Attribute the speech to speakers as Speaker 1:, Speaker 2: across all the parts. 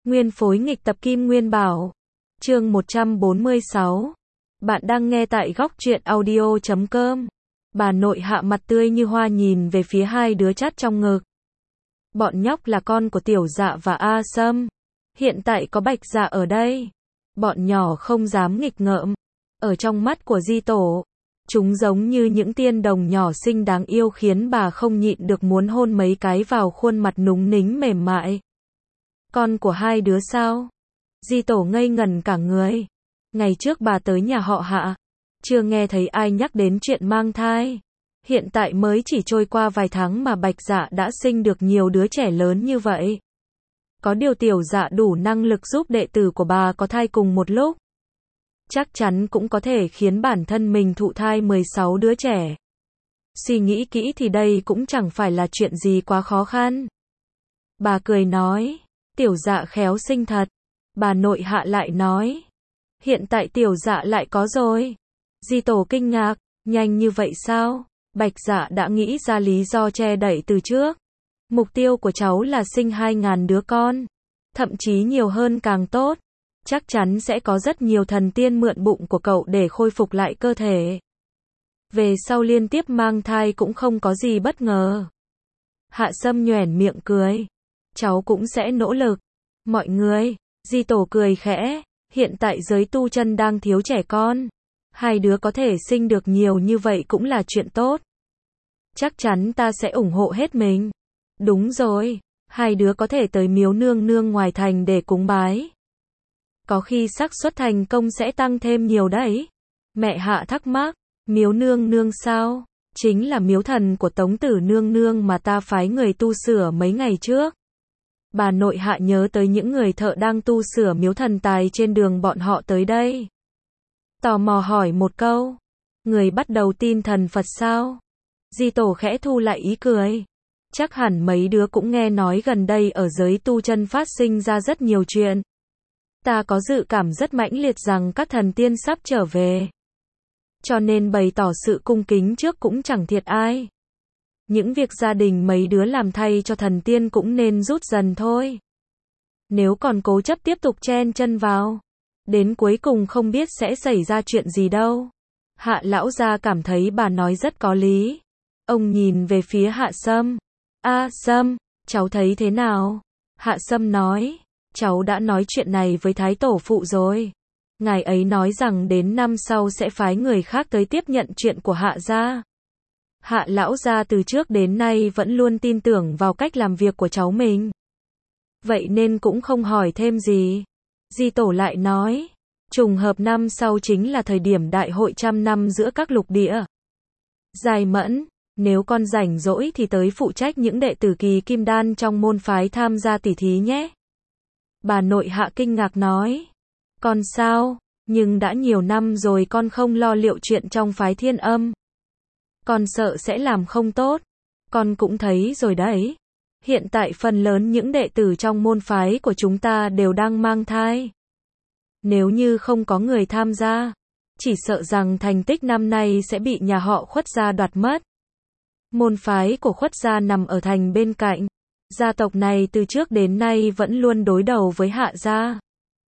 Speaker 1: Nguyên phối nghịch tập Kim Nguyên Bảo. Chương 146. Bạn đang nghe tại góc truyện audio.com. Bà nội Hạ mặt tươi như hoa nhìn về phía hai đứa chắt trong ngực. Bọn nhóc là con của Tiểu Dạ và A Sâm. Hiện tại có Bạch Dạ ở đây. Bọn nhỏ không dám nghịch ngợm. Ở trong mắt của Di Tổ, chúng giống như những tiên đồng nhỏ xinh đáng yêu khiến bà không nhịn được muốn hôn mấy cái vào khuôn mặt núng nính mềm mại. Con của hai đứa sao? Di Tổ ngây ngẩn cả người. Ngày trước bà tới nhà họ Hạ, chưa nghe thấy ai nhắc đến chuyện mang thai. Hiện tại mới chỉ trôi qua vài tháng mà Bạch Dạ đã sinh được nhiều đứa trẻ lớn như vậy. Có điều Tiểu Dạ đủ năng lực giúp đệ tử của bà có thai cùng một lúc. Chắc chắn cũng có thể khiến bản thân mình thụ thai 16 đứa trẻ. Suy nghĩ kỹ thì đây cũng chẳng phải là chuyện gì quá khó khăn. Bà cười nói, Tiểu Dạ khéo sinh thật. Bà nội Hạ lại nói, hiện tại Tiểu Dạ lại có rồi. Di Tổ kinh ngạc, nhanh như vậy sao? Bạch Dạ đã nghĩ ra lý do che đậy từ trước. Mục tiêu của cháu là sinh 2.000 đứa con. Thậm chí nhiều hơn càng tốt. Chắc chắn sẽ có rất nhiều thần tiên mượn bụng của cậu để khôi phục lại cơ thể. Về sau liên tiếp mang thai cũng không có gì bất ngờ. Hạ Sâm nhoẻn miệng cười. Cháu cũng sẽ nỗ lực. Mọi người, Di Tổ cười khẽ. Hiện tại giới tu chân đang thiếu trẻ con. Hai đứa có thể sinh được nhiều như vậy cũng là chuyện tốt. Chắc chắn ta sẽ ủng hộ hết mình. Đúng rồi, hai đứa có thể tới miếu nương nương ngoài thành để cúng bái. Có khi xác suất thành công sẽ tăng thêm nhiều đấy. Mẹ Hạ thắc mắc, miếu nương nương sao? Chính là miếu thần của Tống Tử nương nương mà ta phái người tu sửa mấy ngày trước. Bà nội Hạ nhớ tới những người thợ đang tu sửa miếu thần tài trên đường bọn họ tới đây. Tò mò hỏi một câu, người bắt đầu tin thần Phật sao? Di Tổ khẽ thu lại ý cười. Chắc hẳn mấy đứa cũng nghe nói gần đây ở giới tu chân phát sinh ra rất nhiều chuyện. Ta có dự cảm rất mãnh liệt rằng các thần tiên sắp trở về. Cho nên bày tỏ sự cung kính trước cũng chẳng thiệt ai. Những việc gia đình mấy đứa làm thay cho thần tiên cũng nên rút dần thôi. Nếu còn cố chấp tiếp tục chen chân vào, đến cuối cùng không biết sẽ xảy ra chuyện gì đâu. Hạ lão gia cảm thấy bà nói rất có lý. Ông nhìn về phía Hạ Sâm. A Sâm, cháu thấy thế nào? Hạ Sâm nói, cháu đã nói chuyện này với Thái Tổ phụ rồi. Ngài ấy nói rằng đến năm sau sẽ phái người khác tới tiếp nhận chuyện của Hạ gia. Hạ lão gia từ trước đến nay vẫn luôn tin tưởng vào cách làm việc của cháu mình. Vậy nên cũng không hỏi thêm gì. Di Tổ lại nói, trùng hợp năm sau chính là thời điểm đại hội 100 năm giữa các lục địa. Dài Mẫn, nếu con rảnh rỗi thì tới phụ trách những đệ tử kỳ kim đan trong môn phái tham gia tỉ thí nhé. Bà nội Hạ kinh ngạc nói, con sao, nhưng đã nhiều năm rồi con không lo liệu chuyện trong phái Thiên Âm. Con sợ sẽ làm không tốt. Con cũng thấy rồi đấy. Hiện tại phần lớn những đệ tử trong môn phái của chúng ta đều đang mang thai. Nếu như không có người tham gia, chỉ sợ rằng thành tích năm nay sẽ bị nhà họ Khuất gia đoạt mất. Môn phái của Khuất gia nằm ở thành bên cạnh. Gia tộc này từ trước đến nay vẫn luôn đối đầu với Hạ gia.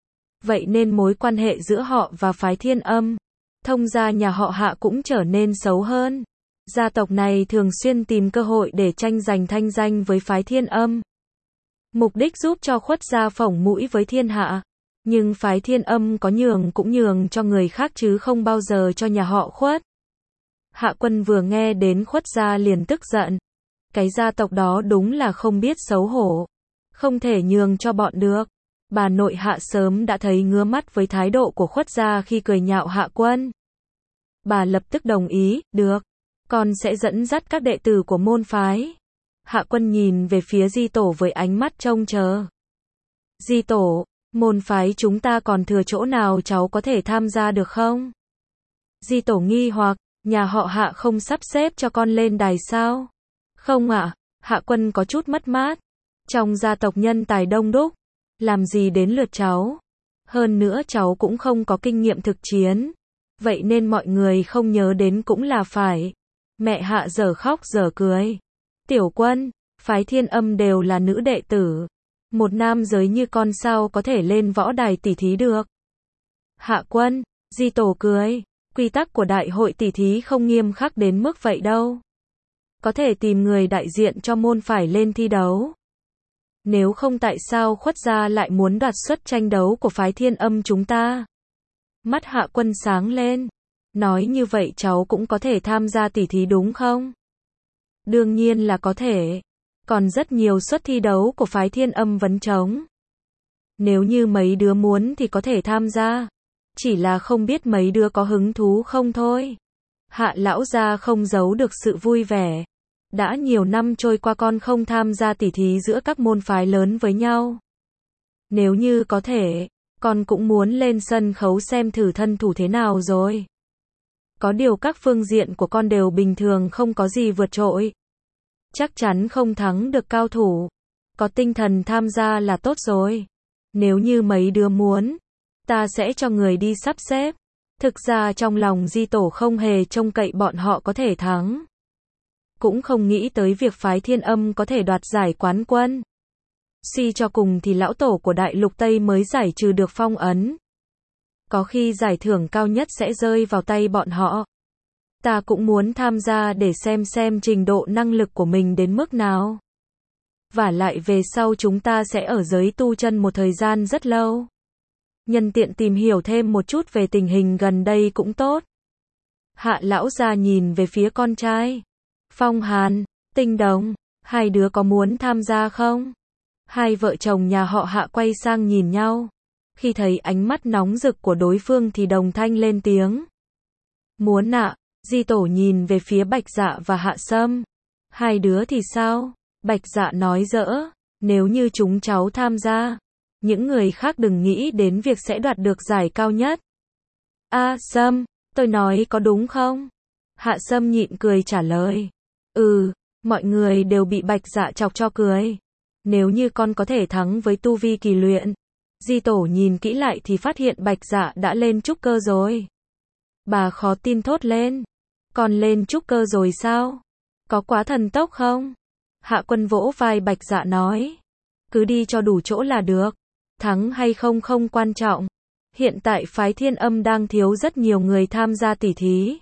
Speaker 1: Vậy nên mối quan hệ giữa họ và phái Thiên Âm, thông gia nhà họ Hạ cũng trở nên xấu hơn. Gia tộc này thường xuyên tìm cơ hội để tranh giành thanh danh với phái Thiên Âm. Mục đích giúp cho Khuất gia phỏng mũi với thiên hạ. Nhưng phái Thiên Âm có nhường cũng nhường cho người khác chứ không bao giờ cho nhà họ Khuất. Hạ Quân vừa nghe đến Khuất gia liền tức giận. Cái gia tộc đó đúng là không biết xấu hổ. Không thể nhường cho bọn được. Bà nội Hạ sớm đã thấy ngứa mắt với thái độ của Khuất gia khi cười nhạo Hạ Quân. Bà lập tức đồng ý, được. Con sẽ dẫn dắt các đệ tử của môn phái. Hạ Quân nhìn về phía Di Tổ với ánh mắt trông chờ. Di Tổ, môn phái chúng ta còn thừa chỗ nào cháu có thể tham gia được không? Di Tổ nghi hoặc, nhà họ Hạ không sắp xếp cho con lên đài sao? Không ạ, Hạ Quân có chút mất mát. Trong gia tộc nhân tài đông đúc, làm gì đến lượt cháu? Hơn nữa cháu cũng không có kinh nghiệm thực chiến. Vậy nên mọi người không nhớ đến cũng là phải. Mẹ Hạ dở khóc dở cười. Tiểu Quân, phái Thiên Âm đều là nữ đệ tử. Một nam giới như con sao có thể lên võ đài tỉ thí được? Hạ Quân, Di Tổ cười. Quy tắc của đại hội tỉ thí không nghiêm khắc đến mức vậy đâu. Có thể tìm người đại diện cho môn phải lên thi đấu. Nếu không tại sao Khuất gia lại muốn đoạt suất tranh đấu của phái Thiên Âm chúng ta? Mắt Hạ Quân sáng lên. Nói như vậy cháu cũng có thể tham gia tỉ thí đúng không? Đương nhiên là có thể. Còn rất nhiều suất thi đấu của phái Thiên Âm vấn trống. Nếu như mấy đứa muốn thì có thể tham gia. Chỉ là không biết mấy đứa có hứng thú không thôi. Hạ lão gia không giấu được sự vui vẻ. Đã nhiều năm trôi qua con không tham gia tỉ thí giữa các môn phái lớn với nhau. Nếu như có thể, con cũng muốn lên sân khấu xem thử thân thủ thế nào rồi. Có điều các phương diện của con đều bình thường, không có gì vượt trội. Chắc chắn không thắng được cao thủ. Có tinh thần tham gia là tốt rồi. Nếu như mấy đứa muốn, ta sẽ cho người đi sắp xếp. Thực ra trong lòng Di Tổ không hề trông cậy bọn họ có thể thắng. Cũng không nghĩ tới việc phái Thiên Âm có thể đoạt giải quán quân. Suy cho cùng thì lão tổ của Đại Lục Tây mới giải trừ được phong ấn. Có khi giải thưởng cao nhất sẽ rơi vào tay bọn họ. Ta cũng muốn tham gia để xem trình độ năng lực của mình đến mức nào. Vả lại về sau chúng ta sẽ ở giới tu chân một thời gian rất lâu. Nhân tiện tìm hiểu thêm một chút về tình hình gần đây cũng tốt. Hạ lão gia nhìn về phía con trai. Phong Hàn, Tinh Đồng, hai đứa có muốn tham gia không? Hai vợ chồng nhà họ Hạ quay sang nhìn nhau. Khi thấy ánh mắt nóng rực của đối phương thì đồng thanh lên tiếng. Muốn ạ. Di Tổ nhìn về phía Bạch Dạ và Hạ Sâm. Hai đứa thì sao? Bạch Dạ nói dỡ. Nếu như chúng cháu tham gia, những người khác đừng nghĩ đến việc sẽ đoạt được giải cao nhất. Sâm, tôi nói có đúng không? Hạ Sâm nhịn cười trả lời. Mọi người đều bị Bạch Dạ chọc cho cười. Nếu như con có thể thắng với tu vi kỳ luyện. Di Tổ nhìn kỹ lại thì phát hiện Bạch Dạ đã lên trúc cơ rồi. Bà khó tin thốt lên. Con lên trúc cơ rồi sao? Có quá thần tốc không? Hạ Quân vỗ vai Bạch Dạ nói. Cứ đi cho đủ chỗ là được. Thắng hay không không quan trọng. Hiện tại phái Thiên Âm đang thiếu rất nhiều người tham gia tỉ thí.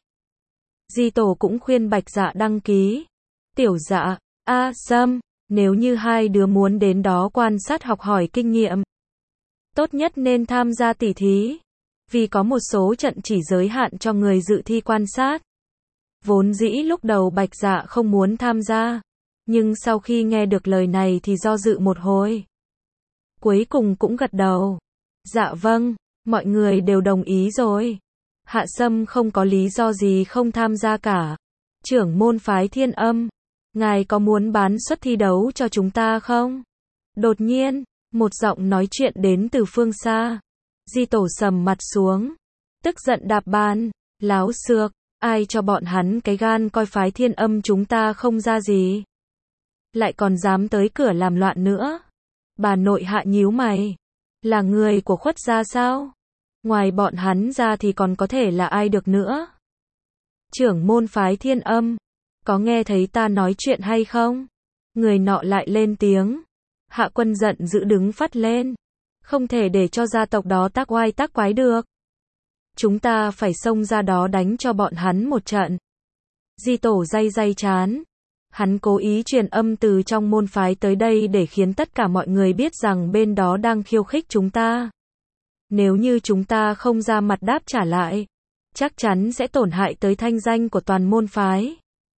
Speaker 1: Di Tổ cũng khuyên Bạch Dạ đăng ký. Tiểu Dạ, Sâm, nếu như hai đứa muốn đến đó quan sát học hỏi kinh nghiệm, tốt nhất nên tham gia tỉ thí. Vì có một số trận chỉ giới hạn cho người dự thi quan sát. Vốn dĩ lúc đầu Bạch Dạ không muốn tham gia. Nhưng sau khi nghe được lời này thì do dự một hồi. Cuối cùng cũng gật đầu. Dạ vâng, mọi người đều đồng ý rồi. Hạ Sâm không có lý do gì không tham gia cả. Trưởng môn phái Thiên Âm, ngài có muốn bán suất thi đấu cho chúng ta không? Đột nhiên, một giọng nói chuyện đến từ phương xa. Di Tổ sầm mặt xuống. Tức giận đạp bàn. Láo xược, ai cho bọn hắn cái gan coi phái Thiên Âm chúng ta không ra gì. Lại còn dám tới cửa làm loạn nữa. Bà nội Hạ nhíu mày. Là người của Khuất gia sao? Ngoài bọn hắn ra thì còn có thể là ai được nữa? Trưởng môn phái Thiên Âm, có nghe thấy ta nói chuyện hay không? Người nọ lại lên tiếng. Hạ Quân giận dữ đứng phắt lên. Không thể để cho gia tộc đó tác oai tác quái được. Chúng ta phải xông ra đó đánh cho bọn hắn một trận. Di Tổ day chán. Hắn cố ý truyền âm từ trong môn phái tới đây để khiến tất cả mọi người biết rằng bên đó đang khiêu khích chúng ta. Nếu như chúng ta không ra mặt đáp trả lại, chắc chắn sẽ tổn hại tới thanh danh của toàn môn phái.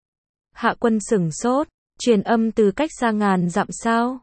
Speaker 1: Hạ Quân sửng sốt, truyền âm từ cách xa ngàn dặm sao?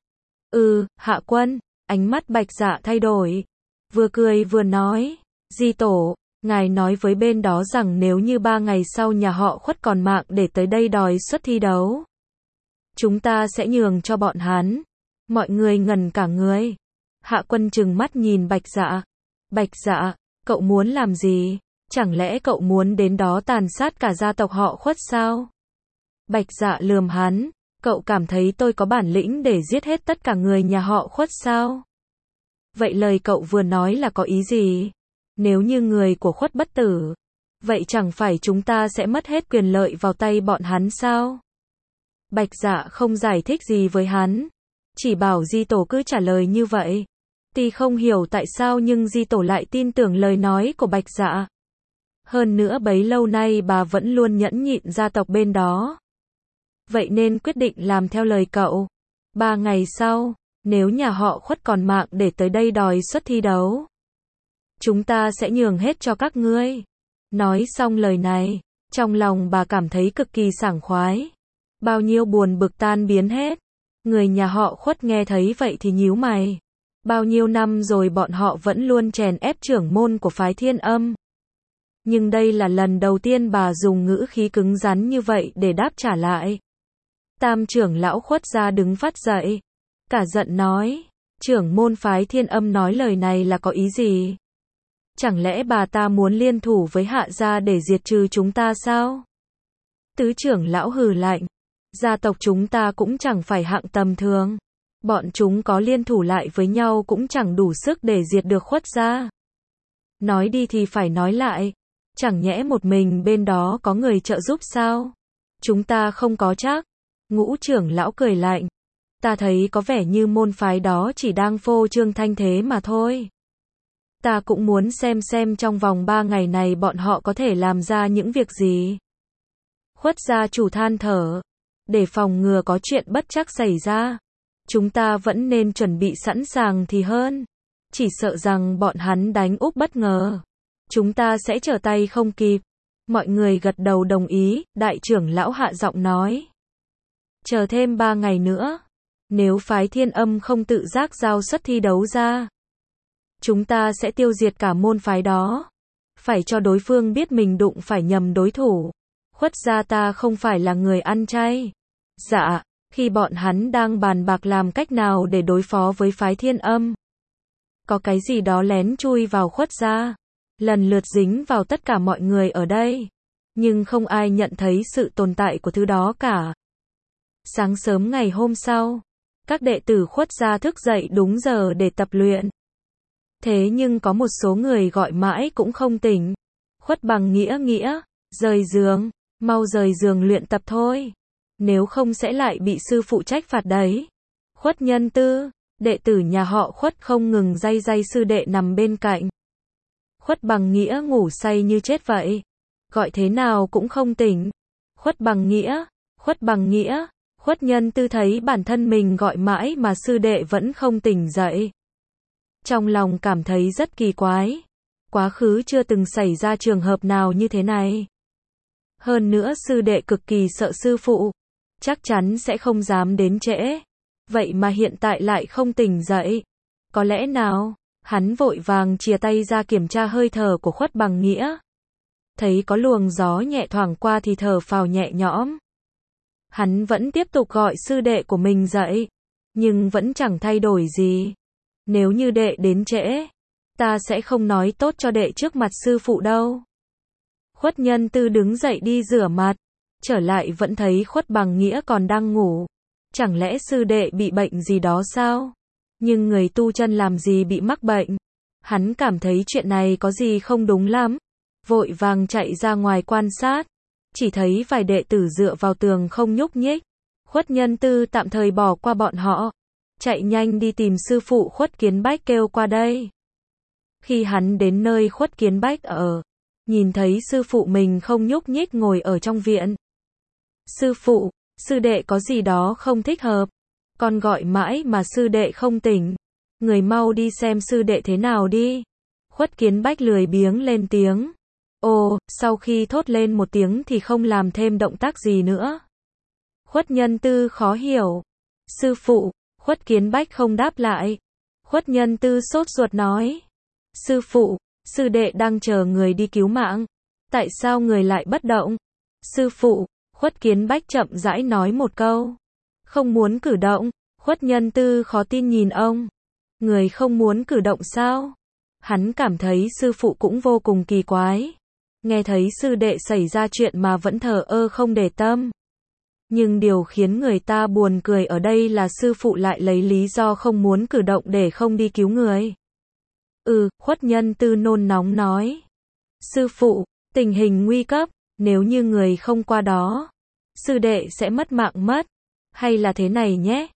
Speaker 1: Hạ Quân, ánh mắt Bạch Dạ thay đổi. Vừa cười vừa nói, Di Tổ, ngài nói với bên đó rằng nếu như 3 ngày sau nhà họ Khuất còn mạng để tới đây đòi suất thi đấu, chúng ta sẽ nhường cho bọn hắn. Mọi người ngẩn cả người. Hạ Quân trừng mắt nhìn Bạch Dạ. Bạch Dạ, cậu muốn làm gì? Chẳng lẽ cậu muốn đến đó tàn sát cả gia tộc họ Khuất sao? Bạch Dạ lườm hắn. Cậu cảm thấy tôi có bản lĩnh để giết hết tất cả người nhà họ Khuất sao? Vậy lời cậu vừa nói là có ý gì? Nếu như người của Khuất bất tử, vậy chẳng phải chúng ta sẽ mất hết quyền lợi vào tay bọn hắn sao? Bạch Dạ không giải thích gì với hắn. chỉ bảo Di Tổ cứ trả lời như vậy. Tuy không hiểu tại sao nhưng Di Tổ lại tin tưởng lời nói của Bạch Dạ. Hơn nữa bấy lâu nay bà vẫn luôn nhẫn nhịn gia tộc bên đó. Vậy nên quyết định làm theo lời cậu. 3 ngày sau, nếu nhà họ Khuất còn mạng để tới đây đòi xuất thi đấu, chúng ta sẽ nhường hết cho các ngươi. Nói xong lời này, trong lòng bà cảm thấy cực kỳ sảng khoái. Bao nhiêu buồn bực tan biến hết. Người nhà họ Khuất nghe thấy vậy thì nhíu mày. Bao nhiêu năm rồi bọn họ vẫn luôn chèn ép trưởng môn của phái Thiên Âm. Nhưng đây là lần đầu tiên bà dùng ngữ khí cứng rắn như vậy để đáp trả lại. Tam trưởng lão Khuất gia đứng phát dậy. Cả giận nói, trưởng môn phái Thiên Âm nói lời này là có ý gì? Chẳng lẽ bà ta muốn liên thủ với Hạ gia để diệt trừ chúng ta sao? Tứ trưởng lão hừ lạnh. Gia tộc chúng ta cũng chẳng phải hạng tầm thường. Bọn chúng có liên thủ lại với nhau cũng chẳng đủ sức để diệt được Khuất gia. Nói đi thì phải nói lại. Chẳng nhẽ một mình bên đó có người trợ giúp sao? Chúng ta không có chắc. Ngũ trưởng lão cười lạnh. Ta thấy có vẻ như môn phái đó chỉ đang phô trương thanh thế mà thôi. Ta cũng muốn xem trong vòng 3 ngày này bọn họ có thể làm ra những việc gì. Khuất gia chủ than thở. Để phòng ngừa có chuyện bất trắc xảy ra, chúng ta vẫn nên chuẩn bị sẵn sàng thì hơn. Chỉ sợ rằng bọn hắn đánh úp bất ngờ, chúng ta sẽ trở tay không kịp. Mọi người gật đầu đồng ý, đại trưởng lão hạ giọng nói. Chờ thêm 3 ngày nữa, nếu phái Thiên Âm không tự giác giao xuất thi đấu ra, chúng ta sẽ tiêu diệt cả môn phái đó. Phải cho đối phương biết mình đụng phải nhầm đối thủ. Khuất gia ta không phải là người ăn chay. Dạ, khi bọn hắn đang bàn bạc làm cách nào để đối phó với phái Thiên Âm, có cái gì đó lén chui vào Khuất gia, lần lượt dính vào tất cả mọi người ở đây. Nhưng không ai nhận thấy sự tồn tại của thứ đó cả. Sáng sớm ngày hôm sau, các đệ tử Khuất gia thức dậy đúng giờ để tập luyện. Thế nhưng có một số người gọi mãi cũng không tỉnh. Khuất Bằng Nghĩa, rời giường, mau rời giường luyện tập thôi. Nếu không sẽ lại bị sư phụ trách phạt đấy. Khuất Nhân Tư, đệ tử nhà họ Khuất không ngừng day sư đệ nằm bên cạnh. Khuất Bằng Nghĩa ngủ say như chết vậy. Gọi thế nào cũng không tỉnh. Khuất Bằng Nghĩa, Khuất Nhân Tư thấy bản thân mình gọi mãi mà sư đệ vẫn không tỉnh dậy. Trong lòng cảm thấy rất kỳ quái. Quá khứ chưa từng xảy ra trường hợp nào như thế này. Hơn nữa sư đệ cực kỳ sợ sư phụ, chắc chắn sẽ không dám đến trễ. Vậy mà hiện tại lại không tỉnh dậy. Có lẽ nào? Hắn vội vàng chìa tay ra kiểm tra hơi thở của Khuất Bằng Nghĩa. Thấy có luồng gió nhẹ thoảng qua thì thở phào nhẹ nhõm. Hắn vẫn tiếp tục gọi sư đệ của mình dậy, nhưng vẫn chẳng thay đổi gì. Nếu như đệ đến trễ, ta sẽ không nói tốt cho đệ trước mặt sư phụ đâu. Khuất Nhân Tư đứng dậy đi rửa mặt, trở lại vẫn thấy Khuất Bằng Nghĩa còn đang ngủ. Chẳng lẽ sư đệ bị bệnh gì đó sao? Nhưng người tu chân làm gì bị mắc bệnh? Hắn cảm thấy chuyện này có gì không đúng lắm. Vội vàng chạy ra ngoài quan sát. Chỉ thấy vài đệ tử dựa vào tường không nhúc nhích. Khuất Nhân Tư tạm thời bỏ qua bọn họ. Chạy nhanh đi tìm sư phụ Khuất Kiến Bách kêu qua đây. Khi hắn đến nơi Khuất Kiến Bách ở, nhìn thấy sư phụ mình không nhúc nhích ngồi ở trong viện. Sư phụ, sư đệ có gì đó không thích hợp. Con gọi mãi mà sư đệ không tỉnh. Người mau đi xem sư đệ thế nào đi. Khuất Kiến Bách lười biếng lên tiếng. Ồ, sau khi thốt lên một tiếng thì không làm thêm động tác gì nữa. Khuất Nhân Tư khó hiểu. Sư phụ, Khuất Kiến Bách không đáp lại. Khuất Nhân Tư sốt ruột nói. Sư phụ, sư đệ đang chờ người đi cứu mạng. Tại sao người lại bất động? Sư phụ, Khuất Kiến Bách chậm rãi nói một câu. Không muốn cử động. Khuất Nhân Tư khó tin nhìn ông. Người không muốn cử động sao? Hắn cảm thấy sư phụ cũng vô cùng kỳ quái. Nghe thấy sư đệ xảy ra chuyện mà vẫn thờ ơ không để tâm. Nhưng điều khiến người ta buồn cười ở đây là sư phụ lại lấy lý do không muốn cử động để không đi cứu người. Khuất Nhân Tư nôn nóng nói. Sư phụ, tình hình nguy cấp, nếu như người không qua đó, sư đệ sẽ mất mạng mất. Hay là thế này nhé,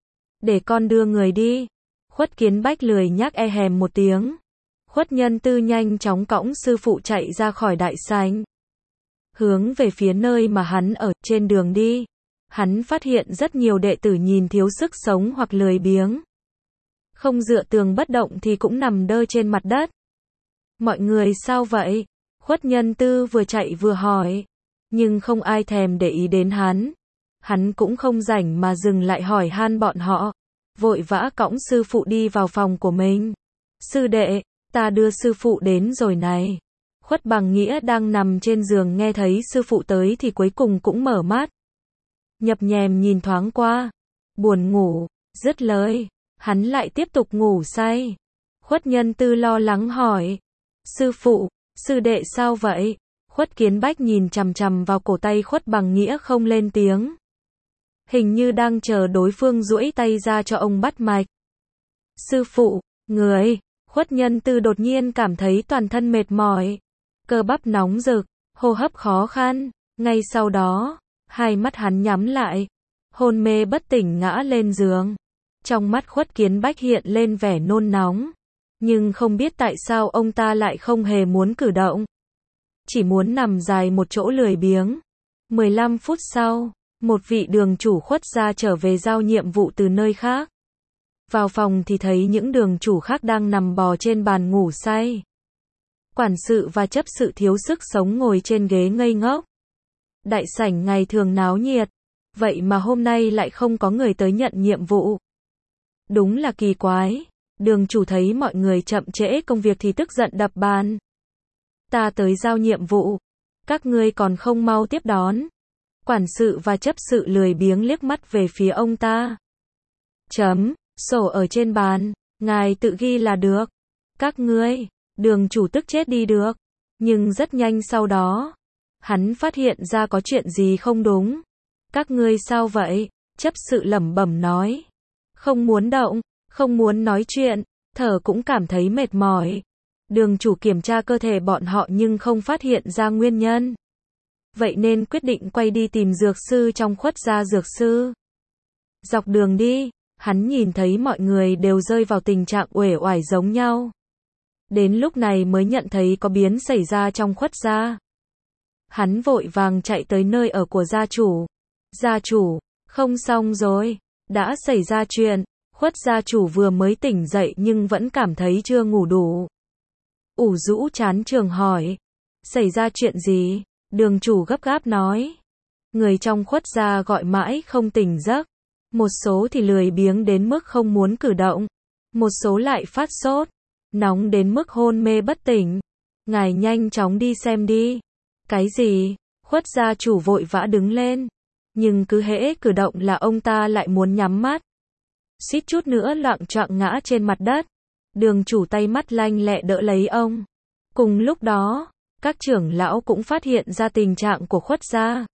Speaker 1: Để con đưa người đi. Khuất Kiến Bách lười nhác hèm một tiếng. Khuất Nhân Tư nhanh chóng cõng sư phụ chạy ra khỏi đại sảnh. Hướng về phía nơi mà hắn ở. Trên đường đi, hắn phát hiện rất nhiều đệ tử nhìn thiếu sức sống hoặc lười biếng. Không dựa tường bất động thì cũng nằm đơ trên mặt đất. Mọi người sao vậy? Khuất Nhân Tư vừa chạy vừa hỏi. Nhưng không ai thèm để ý đến hắn. Hắn cũng không rảnh mà dừng lại hỏi han bọn họ. Vội vã cõng sư phụ đi vào phòng của mình. Sư đệ, ta đưa sư phụ đến rồi này. Khuất Bằng Nghĩa đang nằm trên giường nghe thấy sư phụ tới thì cuối cùng cũng mở mắt. Nhập nhèm nhìn thoáng qua. Buồn ngủ, dứt lời. Hắn lại tiếp tục ngủ say. Khuất Nhân Tư lo lắng hỏi. Sư phụ, sư đệ sao vậy? Khuất Kiến Bách nhìn chằm chằm vào cổ tay Khuất Bằng Nghĩa không lên tiếng. Hình như đang chờ đối phương duỗi tay ra cho ông bắt mạch. Sư phụ, người. Khuất Nhân Tư đột nhiên cảm thấy toàn thân mệt mỏi. Cơ bắp nóng rực, hô hấp khó khăn. Ngay sau đó, hai mắt hắn nhắm lại. Hôn mê bất tỉnh ngã lên giường. Trong mắt Khuất Kiến Bách hiện lên vẻ nôn nóng. Nhưng không biết tại sao ông ta lại không hề muốn cử động. Chỉ muốn nằm dài một chỗ lười biếng. 15 phút sau, một vị đường chủ Khuất gia trở về giao nhiệm vụ từ nơi khác. Vào phòng thì thấy những đường chủ khác đang nằm bò trên bàn ngủ say. Quản sự và chấp sự thiếu sức sống ngồi trên ghế ngây ngốc. Đại sảnh ngày thường náo nhiệt. Vậy mà hôm nay lại không có người tới nhận nhiệm vụ. Đúng là kỳ quái. Đường chủ thấy mọi người chậm trễ công việc thì tức giận đập bàn. Ta tới giao nhiệm vụ. Các ngươi còn không mau tiếp đón. Quản sự và chấp sự lười biếng liếc mắt về phía ông ta. Sổ ở trên bàn. Ngài tự ghi là được. Các ngươi. Đường chủ tức chết đi được. Nhưng rất nhanh sau đó, hắn phát hiện ra có chuyện gì không đúng. Các ngươi sao vậy? Chấp sự lẩm bẩm nói. Không muốn động, không muốn nói chuyện, thở cũng cảm thấy mệt mỏi. Đường chủ kiểm tra cơ thể bọn họ nhưng không phát hiện ra nguyên nhân. Vậy nên quyết định quay đi tìm dược sư trong Khuất gia dược sư. Dọc đường đi, hắn nhìn thấy mọi người đều rơi vào tình trạng uể oải giống nhau. Đến lúc này mới nhận thấy có biến xảy ra trong Khuất gia. Hắn vội vàng chạy tới nơi ở của gia chủ. Gia chủ, không xong rồi, đã xảy ra chuyện. Khuất gia chủ vừa mới tỉnh dậy nhưng vẫn cảm thấy chưa ngủ đủ. Ủ rũ chán trường hỏi. Xảy ra chuyện gì? Đường chủ gấp gáp nói. Người trong Khuất gia gọi mãi không tỉnh giấc. Một số thì lười biếng đến mức không muốn cử động. Một số lại phát sốt. Nóng đến mức hôn mê bất tỉnh. Ngài nhanh chóng đi xem đi. Cái gì? Khuất gia chủ vội vã đứng lên. Nhưng cứ hễ cử động là ông ta lại muốn nhắm mắt. Suýt chút nữa loạng choạng ngã trên mặt đất. Đường chủ tay mắt lanh lẹ đỡ lấy ông. Cùng lúc đó, các trưởng lão cũng phát hiện ra tình trạng của Khuất gia.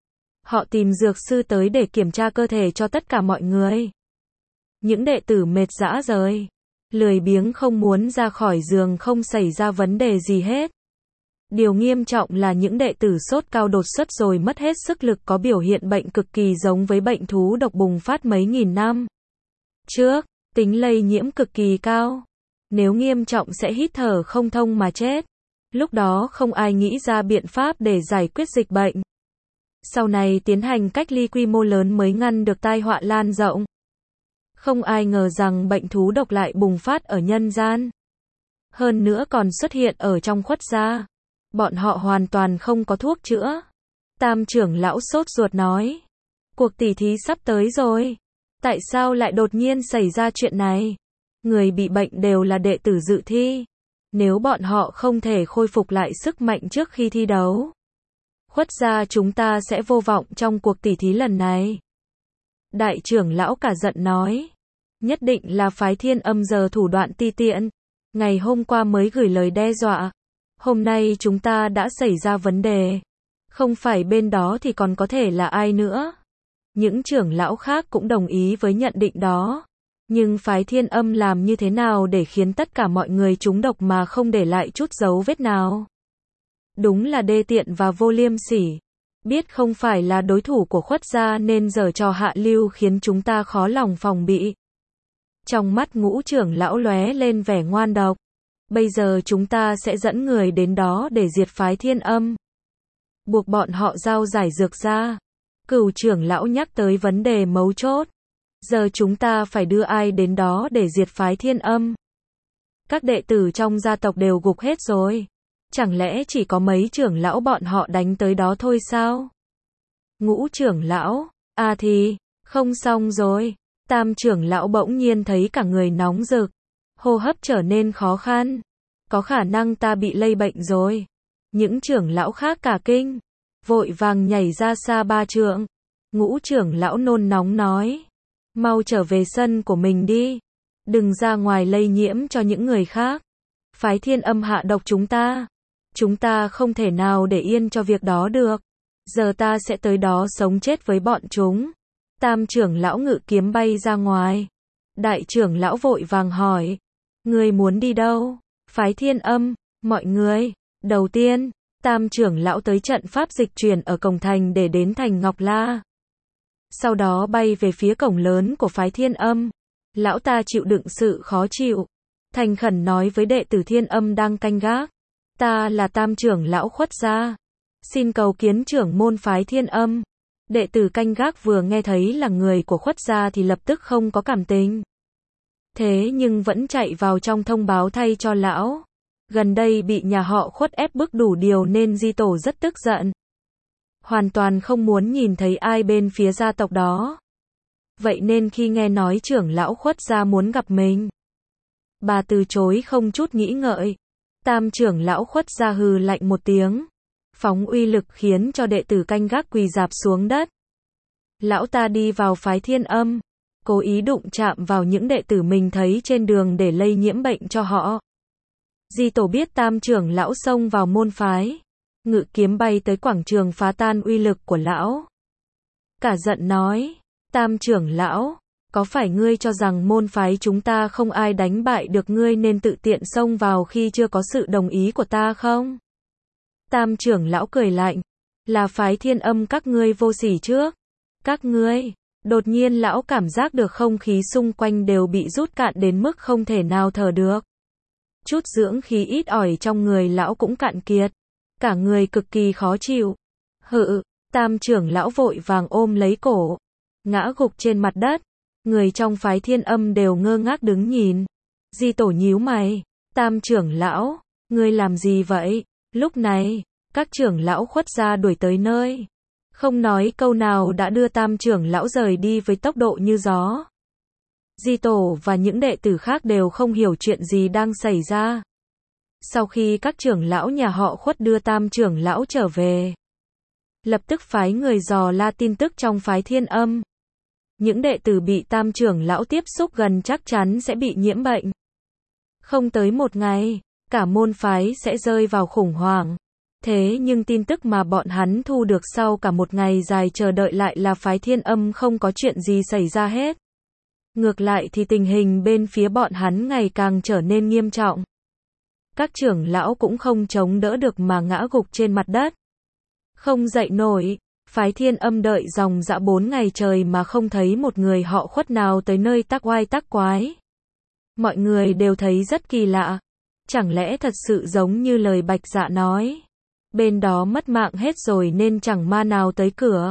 Speaker 1: Họ tìm dược sư tới để kiểm tra cơ thể cho tất cả mọi người. Những đệ tử mệt rã rời. Lười biếng không muốn ra khỏi giường không xảy ra vấn đề gì hết. Điều nghiêm trọng là những đệ tử sốt cao đột xuất rồi mất hết sức lực có biểu hiện bệnh cực kỳ giống với bệnh thú độc bùng phát mấy nghìn năm trước, tính lây nhiễm cực kỳ cao. Nếu nghiêm trọng sẽ hít thở không thông mà chết. Lúc đó không ai nghĩ ra biện pháp để giải quyết dịch bệnh. Sau này tiến hành cách ly quy mô lớn mới ngăn được tai họa lan rộng. Không ai ngờ rằng bệnh thú độc lại bùng phát ở nhân gian. Hơn nữa còn xuất hiện ở trong Khuất gia. Bọn họ hoàn toàn không có thuốc chữa. Tam trưởng lão sốt ruột nói. Cuộc tỉ thí sắp tới rồi. Tại sao lại đột nhiên xảy ra chuyện này? Người bị bệnh đều là đệ tử dự thi. Nếu bọn họ không thể khôi phục lại sức mạnh trước khi thi đấu, Khuất gia chúng ta sẽ vô vọng trong cuộc tỉ thí lần này. Đại trưởng lão cả giận nói. Nhất định là phái Thiên Âm giờ thủ đoạn ti tiện. Ngày hôm qua mới gửi lời đe dọa. Hôm nay chúng ta đã xảy ra vấn đề. Không phải bên đó thì còn có thể là ai nữa. Những trưởng lão khác cũng đồng ý với nhận định đó. Nhưng phái Thiên Âm làm như thế nào để khiến tất cả mọi người trúng độc mà không để lại chút dấu vết nào? Đúng là đê tiện và vô liêm sỉ. Biết không phải là đối thủ của Khuất gia nên giở trò hạ lưu khiến chúng ta khó lòng phòng bị. Trong mắt Ngũ trưởng lão lóe lên vẻ ngoan độc. Bây giờ chúng ta sẽ dẫn người đến đó để diệt phái Thiên Âm. Buộc bọn họ giao giải dược ra. Cửu trưởng lão nhắc tới vấn đề mấu chốt. Giờ chúng ta phải đưa ai đến đó để diệt phái Thiên Âm? Các đệ tử trong gia tộc đều gục hết rồi. Chẳng lẽ chỉ có mấy trưởng lão bọn họ đánh tới đó thôi sao? Ngũ trưởng lão, thì, không xong rồi. Tam trưởng lão bỗng nhiên thấy cả người nóng rực. Hô hấp trở nên khó khăn. Có khả năng ta bị lây bệnh rồi. Những trưởng lão khác cả kinh. Vội vàng nhảy ra xa 3 trượng. Ngũ trưởng lão nôn nóng nói. Mau trở về sân của mình đi. Đừng ra ngoài lây nhiễm cho những người khác. Phái Thiên Âm hạ độc chúng ta. Chúng ta không thể nào để yên cho việc đó được. Giờ ta sẽ tới đó sống chết với bọn chúng. Tam trưởng lão ngự kiếm bay ra ngoài. Đại trưởng lão vội vàng hỏi. Ngươi muốn đi đâu? Phái Thiên Âm, mọi người. Đầu tiên, tam trưởng lão tới trận pháp dịch chuyển ở cổng thành để đến thành Ngọc La. Sau đó bay về phía cổng lớn của phái Thiên Âm. Lão ta chịu đựng sự khó chịu. Thành khẩn nói với đệ tử Thiên Âm đang canh gác. Ta là tam trưởng lão Khuất gia. Xin cầu kiến trưởng môn phái Thiên Âm. Đệ tử canh gác vừa nghe thấy là người của Khuất gia thì lập tức không có cảm tình. Thế nhưng vẫn chạy vào trong thông báo thay cho lão. Gần đây bị nhà họ Khuất ép bức đủ điều nên Di Tổ rất tức giận. Hoàn toàn không muốn nhìn thấy ai bên phía gia tộc đó. Vậy nên khi nghe nói trưởng lão Khuất gia muốn gặp mình, bà từ chối không chút nghĩ ngợi. Tam trưởng lão Khuất gia hừ lạnh một tiếng, phóng uy lực khiến cho đệ tử canh gác quỳ rạp xuống đất. Lão ta đi vào phái Thiên Âm, cố ý đụng chạm vào những đệ tử mình thấy trên đường để lây nhiễm bệnh cho họ. Di Tổ biết tam trưởng lão xông vào môn phái, ngự kiếm bay tới quảng trường phá tan uy lực của lão. Cả giận nói, tam trưởng lão, có phải ngươi cho rằng môn phái chúng ta không ai đánh bại được ngươi nên tự tiện xông vào khi chưa có sự đồng ý của ta không? Tam trưởng lão cười lạnh, là phái Thiên Âm các ngươi vô sỉ trước. Các ngươi, đột nhiên lão cảm giác được không khí xung quanh đều bị rút cạn đến mức không thể nào thở được. Chút dưỡng khí ít ỏi trong người lão cũng cạn kiệt. Cả người cực kỳ khó chịu. Tam trưởng lão vội vàng ôm lấy cổ, ngã gục trên mặt đất. Người trong phái Thiên Âm đều ngơ ngác đứng nhìn. Di Tổ nhíu mày, tam trưởng lão, ngươi làm gì vậy? Lúc này, các trưởng lão Khuất gia đuổi tới nơi. Không nói câu nào đã đưa tam trưởng lão rời đi với tốc độ như gió. Di Tổ và những đệ tử khác đều không hiểu chuyện gì đang xảy ra. Sau khi các trưởng lão nhà họ Khuất đưa tam trưởng lão trở về, lập tức phái người dò la tin tức trong phái Thiên Âm. Những đệ tử bị tam trưởng lão tiếp xúc gần chắc chắn sẽ bị nhiễm bệnh. Không tới một ngày, cả môn phái sẽ rơi vào khủng hoảng. Thế nhưng tin tức mà bọn hắn thu được sau cả một ngày dài chờ đợi lại là phái Thiên Âm không có chuyện gì xảy ra hết. Ngược lại thì tình hình bên phía bọn hắn ngày càng trở nên nghiêm trọng. Các trưởng lão cũng không chống đỡ được mà ngã gục trên mặt đất. Không dậy nổi, phái Thiên Âm đợi dòng dã 4 ngày trời mà không thấy một người họ Khuất nào tới nơi tác oai tác quái. Mọi người đều thấy rất kỳ lạ. Chẳng lẽ thật sự giống như lời Bạch Dạ nói, bên đó mất mạng hết rồi nên chẳng ma nào tới cửa.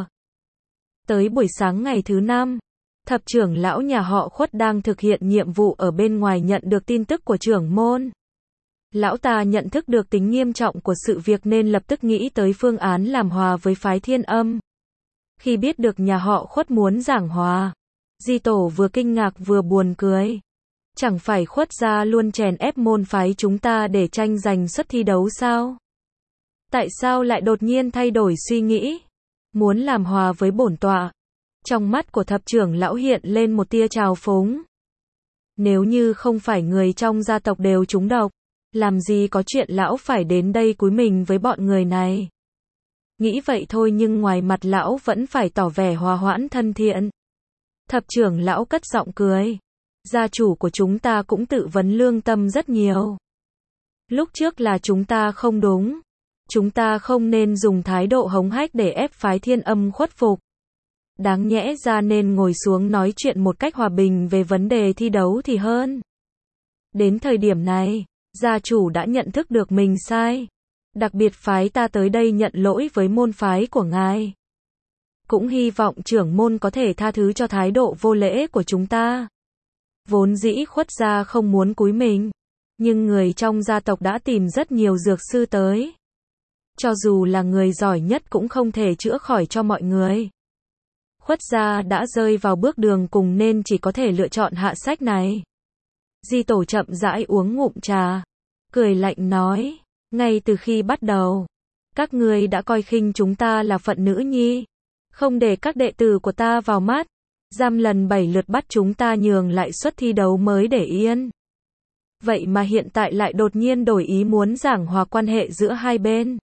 Speaker 1: Tới buổi sáng ngày thứ 5, thập trưởng lão nhà họ Khuất đang thực hiện nhiệm vụ ở bên ngoài nhận được tin tức của trưởng môn. Lão ta nhận thức được tính nghiêm trọng của sự việc nên lập tức nghĩ tới phương án làm hòa với phái Thiên Âm. Khi biết được nhà họ Khuất muốn giảng hòa, Di Tổ vừa kinh ngạc vừa buồn cười. Chẳng phải Khuất gia luôn chèn ép môn phái chúng ta để tranh giành suất thi đấu sao? Tại sao lại đột nhiên thay đổi suy nghĩ? Muốn làm hòa với bổn tọa. Trong mắt của thập trưởng lão hiện lên một tia trào phúng. Nếu như không phải người trong gia tộc đều trúng độc, làm gì có chuyện lão phải đến đây cúi mình với bọn người này. Nghĩ vậy thôi nhưng ngoài mặt lão vẫn phải tỏ vẻ hòa hoãn thân thiện. Thập trưởng lão cất giọng cười. Gia chủ của chúng ta cũng tự vấn lương tâm rất nhiều. Lúc trước là chúng ta không đúng. Chúng ta không nên dùng thái độ hống hách để ép phái Thiên Âm khuất phục. Đáng nhẽ ra nên ngồi xuống nói chuyện một cách hòa bình về vấn đề thi đấu thì hơn. Đến thời điểm này, gia chủ đã nhận thức được mình sai. Đặc biệt phái ta tới đây nhận lỗi với môn phái của ngài. Cũng hy vọng trưởng môn có thể tha thứ cho thái độ vô lễ của chúng ta. Vốn dĩ Khuất gia không muốn cúi mình, nhưng người trong gia tộc đã tìm rất nhiều dược sư tới. Cho dù là người giỏi nhất cũng không thể chữa khỏi cho mọi người. Khuất gia đã rơi vào bước đường cùng nên chỉ có thể lựa chọn hạ sách này. Di Tổ chậm rãi uống ngụm trà, cười lạnh nói, ngay từ khi bắt đầu, các ngươi đã coi khinh chúng ta là phận nữ nhi, không để các đệ tử của ta vào mắt, giam lần 7 lượt bắt chúng ta nhường lại suất thi đấu mới để yên. Vậy mà hiện tại lại đột nhiên đổi ý muốn giảng hòa quan hệ giữa hai bên.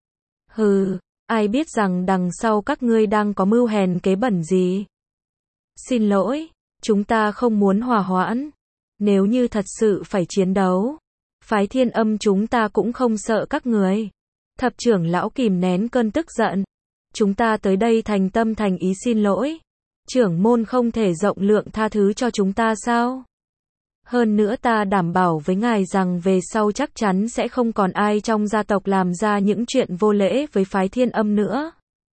Speaker 1: Hừ, ai biết rằng đằng sau các ngươi đang có mưu hèn kế bẩn gì. Xin lỗi, chúng ta không muốn hòa hoãn. Nếu như thật sự phải chiến đấu, phái Thiên Âm chúng ta cũng không sợ các người. Thập trưởng lão kìm nén cơn tức giận. Chúng ta tới đây thành tâm thành ý xin lỗi. Trưởng môn không thể rộng lượng tha thứ cho chúng ta sao? Hơn nữa ta đảm bảo với ngài rằng về sau chắc chắn sẽ không còn ai trong gia tộc làm ra những chuyện vô lễ với phái Thiên Âm nữa.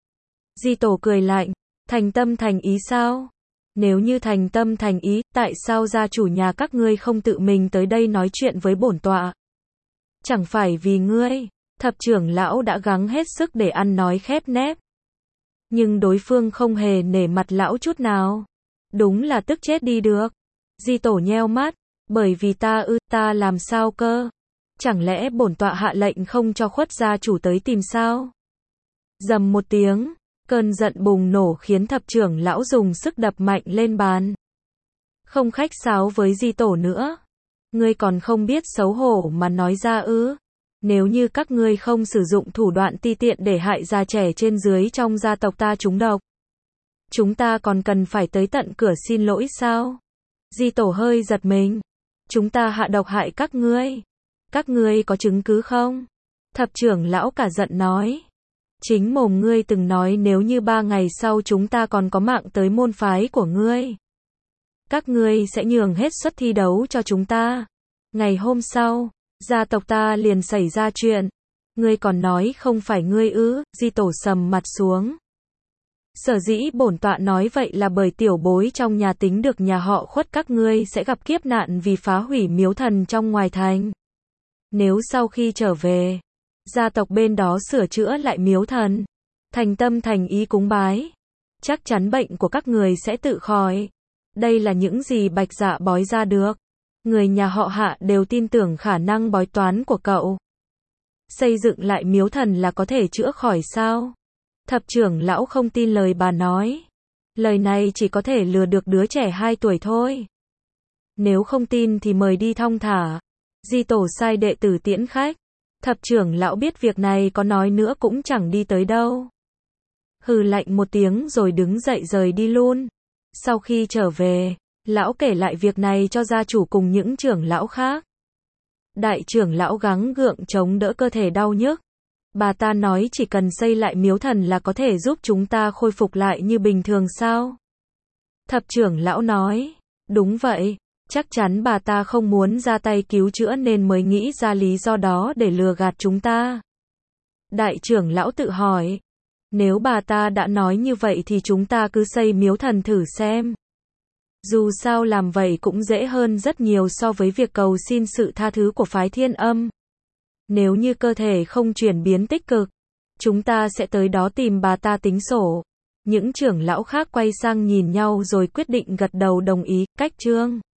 Speaker 1: Di Tổ cười lạnh, thành tâm thành ý sao? Nếu như thành tâm thành ý, tại sao gia chủ nhà các ngươi không tự mình tới đây nói chuyện với bổn tọa? Chẳng phải vì ngươi, thập trưởng lão đã gắng hết sức để ăn nói khép nép. Nhưng đối phương không hề nể mặt lão chút nào. Đúng là tức chết đi được. Di Tổ nheo mắt, bởi vì ta làm sao cơ? Chẳng lẽ bổn tọa hạ lệnh không cho Khuất gia chủ tới tìm sao? Rầm một tiếng, cơn giận bùng nổ khiến thập trưởng lão dùng sức đập mạnh lên bàn. Không khách sáo với Di Tổ nữa. Ngươi còn không biết xấu hổ mà nói ra ư? Nếu như các ngươi không sử dụng thủ đoạn ti tiện để hại già trẻ trên dưới trong gia tộc ta trúng độc, chúng ta còn cần phải tới tận cửa xin lỗi sao? Di Tổ hơi giật mình. Chúng ta hạ độc hại các ngươi. Các ngươi có chứng cứ không? Thập trưởng lão cả giận nói. Chính mồm ngươi từng nói nếu như 3 ngày sau chúng ta còn có mạng tới môn phái của ngươi, các ngươi sẽ nhường hết suất thi đấu cho chúng ta. Ngày hôm sau, gia tộc ta liền xảy ra chuyện. Ngươi còn nói không phải ngươi ư? Di Tổ sầm mặt xuống. Sở dĩ bổn tọa nói vậy là bởi tiểu bối trong nhà tính được nhà họ Khuất các ngươi sẽ gặp kiếp nạn vì phá hủy miếu thần trong ngoài thành. Nếu sau khi trở về, gia tộc bên đó sửa chữa lại miếu thần, thành tâm thành ý cúng bái, chắc chắn bệnh của các người sẽ tự khỏi. Đây là những gì Bạch Dạ bói ra được. Người nhà họ Hạ đều tin tưởng khả năng bói toán của cậu. Xây dựng lại miếu thần là có thể chữa khỏi sao? Thập trưởng lão không tin lời bà nói. Lời này chỉ có thể lừa được đứa trẻ 2 tuổi thôi. Nếu không tin thì mời đi thong thả. Di Tổ sai đệ tử tiễn khách. Thập trưởng lão biết việc này có nói nữa cũng chẳng đi tới đâu. Hừ lạnh một tiếng rồi đứng dậy rời đi luôn. Sau khi trở về, lão kể lại việc này cho gia chủ cùng những trưởng lão khác. Đại trưởng lão gắng gượng chống đỡ cơ thể đau nhức. Bà ta nói chỉ cần xây lại miếu thần là có thể giúp chúng ta khôi phục lại như bình thường sao? Thập trưởng lão nói, đúng vậy, chắc chắn bà ta không muốn ra tay cứu chữa nên mới nghĩ ra lý do đó để lừa gạt chúng ta. Đại trưởng lão tự hỏi, nếu bà ta đã nói như vậy thì chúng ta cứ xây miếu thần thử xem. Dù sao làm vậy cũng dễ hơn rất nhiều so với việc cầu xin sự tha thứ của phái Thiên Âm. Nếu như cơ thể không chuyển biến tích cực, chúng ta sẽ tới đó tìm bà ta tính sổ. Những trưởng lão khác quay sang nhìn nhau rồi quyết định gật đầu đồng ý. Cách chương